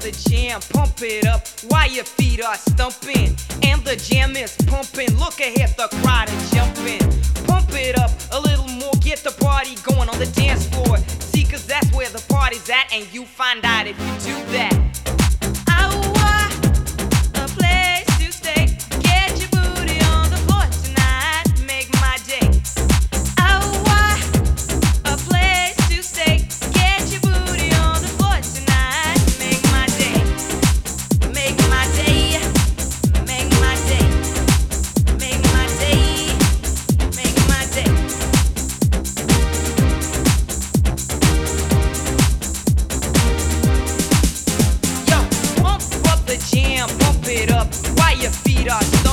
the jam, pump it up while your feet are stumping. And the jam is pumping, look ahead, the crowd is jumping. Pump it up a little more, get the party going on the dance floor. See, cause that's where the party's at, and you find out if you do that. Pump it up while your feet are